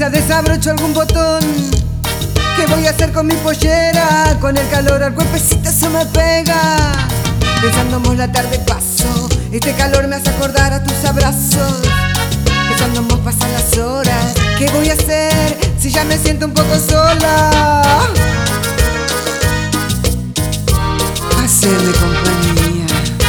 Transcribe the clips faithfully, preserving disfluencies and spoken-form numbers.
quizá desabrocho algún botón. ¿Qué voy a hacer con mi pollera? Con el calor al cuerpecito se me pega. Pensando en vos la tarde paso, este calor me hace acordar a tus abrazos. Pensando en vos pasan las horas, ¿qué voy a hacer si ya me siento un poco sola? Hacerme compañía.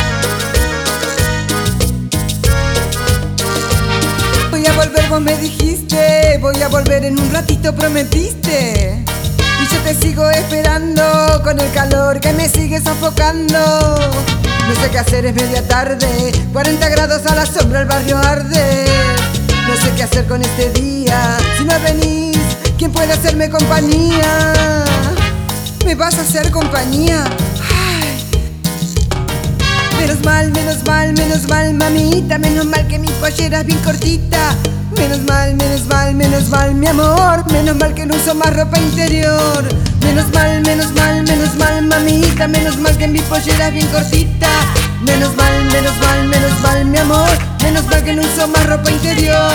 Voy a volver, vos me dijiste, voy a volver en un ratito, prometiste. Y yo te sigo esperando con el calor que me sigue sofocando. No sé qué hacer, es media tarde, cuarenta grados a la sombra, el barrio arde. No sé qué hacer con este día, si no venís, ¿quién puede hacerme compañía? ¿Me vas a hacer compañía? Ay. Menos mal, menos mal, menos mal, mamita, menos mal que mi pollera es bien cortita. Menos mal, menos mal, menos mal, mi amor, menos mal que no uso más ropa interior. Menos mal, menos mal, menos mal, mamita, menos mal que mi pollera es bien cortita. Menos mal, menos mal, menos mal, mi amor, menos mal que no uso más ropa interior.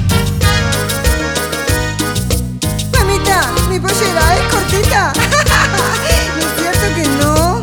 Mamita, mi pollera es cortita. ¿No es cierto que no?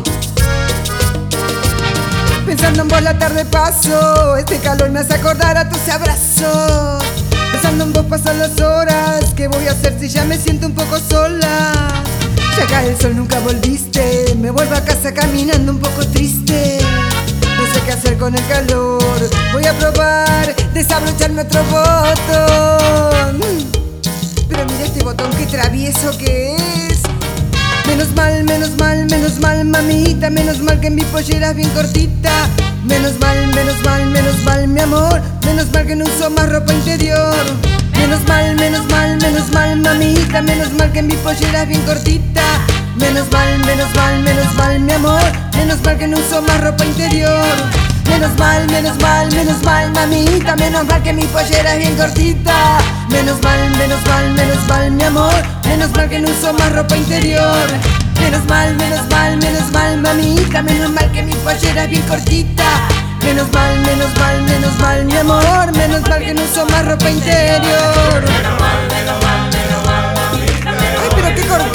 Pensando en vos la tarde paso, este calor me hace acordar a tus abrazos. Pensando en vos pasan las horas, ¿qué voy a hacer si ya me siento un poco sola? Ya cae el sol, nunca volviste, me vuelvo a casa caminando un poco triste. No sé qué hacer con el calor, voy a probar desabrocharme otro botón. Pero mira este botón, qué travieso que es. Menos mal, menos mal, menos mal, mamita, menos mal que mi pollera es bien cortita. Menos mal, menos mal, menos mal, mi amor, menos mal que no uso más ropa interior. Menos mal, menos mal, menos mal, mamita, menos mal que mi pollera es bien cortita. Menos mal, menos mal, menos mal, mi amor, menos mal que no uso más ropa interior. Menos mal, menos mal, menos mal, mamita, menos mal que mi pollera es bien cortita. Menos mal, menos mal, menos mal, mi amor, menos mal que no uso más ropa interior. Menos mal, menos mal, menos mal, mamita, menos mal que mi pollera es bien cortita. Menos mal, menos mal, menos mal, mi amor, menos mal que no uso más ropa interior. Menos mal, menos mal, menos mal, mamita. Ay, pero qué cortita.